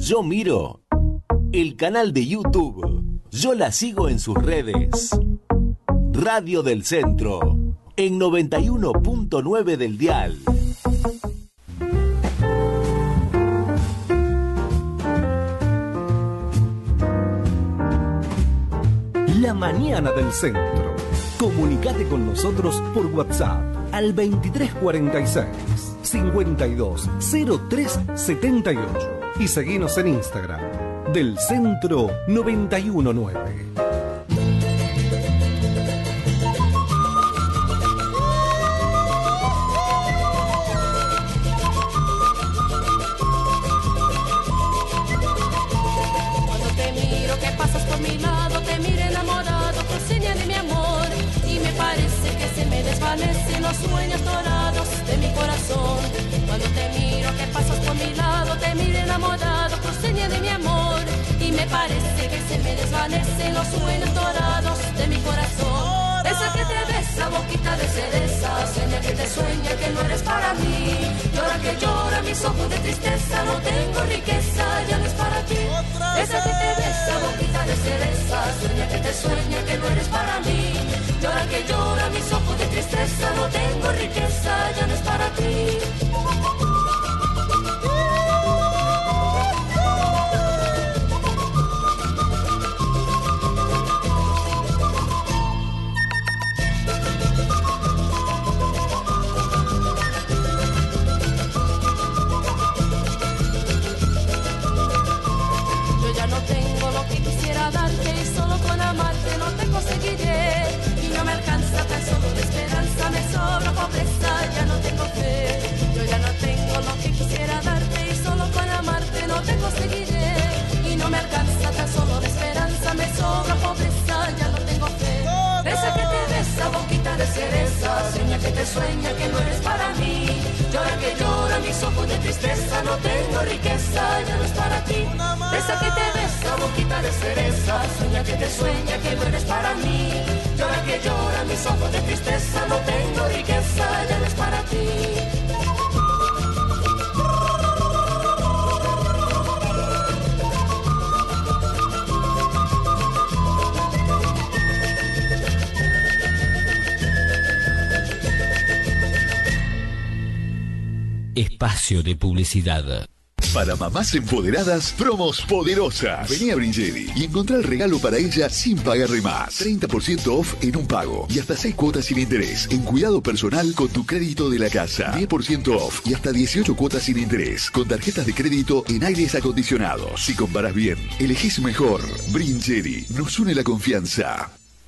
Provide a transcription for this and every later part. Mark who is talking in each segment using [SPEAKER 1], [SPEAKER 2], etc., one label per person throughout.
[SPEAKER 1] Yo miro el canal de YouTube. Yo la sigo en sus redes. Radio del Centro, en 91.9 del dial.
[SPEAKER 2] La mañana del Centro. Comunicate con nosotros por WhatsApp al 2346 520378 y seguinos en Instagram del Centro 919.
[SPEAKER 3] Los sueños dorados de mi corazón. Cuando te miro que pasas por mi lado, te miro enamorado, cruceña de mi amor. Y me parece que se me desvanecen los sueños dorados de mi corazón. Esa que te besa, boquita de cereza, seña que te sueña que no eres para mí. Llora que llora mis ojos de tristeza, no tengo riqueza, ya no es para ti. Esa que te besa, boquita de cereza, sueña que te sueña que no eres para mí. Llora que llora mis ojos de tristeza, no tengo riqueza, ya no es para ti. Yo ya no tengo lo que quisiera darte y solo con amarte no te conseguiré. No me alcanza tan solo de esperanza, me sobra pobreza, ya no tengo fe. Yo ya no tengo lo que quisiera darte y solo con amarte no te conseguiré. Y no me alcanza tan solo de esperanza, me sobra pobreza, ya no tengo fe. Esa que te besa, boquita de cereza, sueña que te sueña que no eres para mí. Llora que llora mis ojos de tristeza, no tengo riqueza, ya no es para ti. Esa que te besa, boquita de cereza, sueña que te sueña que no eres para mí. Llora que llora mis ojos de tristeza, no tengo riqueza, ya no es para ti.
[SPEAKER 1] Espacio de publicidad.
[SPEAKER 4] Para mamás empoderadas, promos poderosas. Vení a Bringeri y encontrá el regalo para ella sin pagar de más. 30% off en un pago y hasta 6 cuotas sin interés. En cuidado personal con tu crédito de la casa. 10% off y hasta 18 cuotas sin interés. Con tarjetas de crédito en aires acondicionados. Si comparás bien, elegís mejor. Bringeri, nos une la confianza.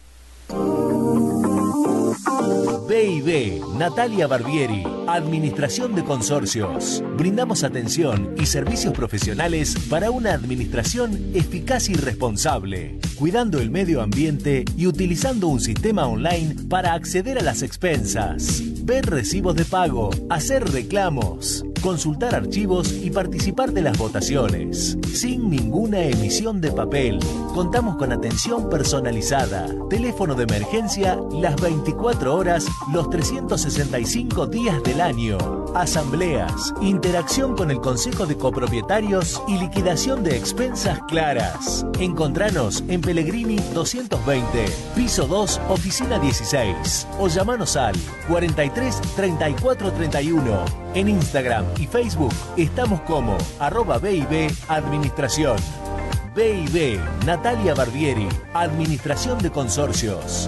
[SPEAKER 1] B&B, Natalia Barbieri, Administración de Consorcios. Brindamos atención y servicios profesionales para una administración eficaz y responsable, cuidando el medio ambiente y utilizando un sistema online para acceder a las expensas, ver recibos de pago, hacer reclamos, consultar archivos y participar de las votaciones, sin ninguna emisión de papel. Contamos con atención personalizada, teléfono de emergencia las 24 horas, los 365 días del año, asambleas, interacción con el Consejo de Copropietarios y liquidación de expensas claras. Encontranos en Pellegrini 220, piso 2, oficina 16, o llamanos al 43 34 31. En Instagram y Facebook estamos como @BIB Administración. B&B, Natalia Barbieri, Administración de Consorcios.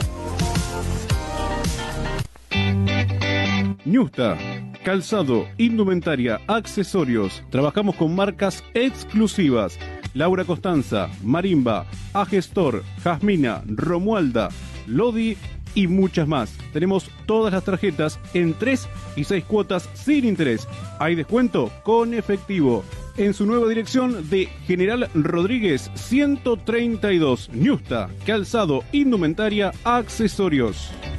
[SPEAKER 5] Ñusta, calzado, indumentaria, accesorios. Trabajamos con marcas exclusivas. Laura Costanza, Marimba, Agestor, Jasmina, Romualda, Lodi y muchas más. Tenemos todas las tarjetas en 3 y 6 cuotas sin interés. Hay descuento con efectivo. En su nueva dirección de General Rodríguez 132. Ñusta, calzado, indumentaria, accesorios.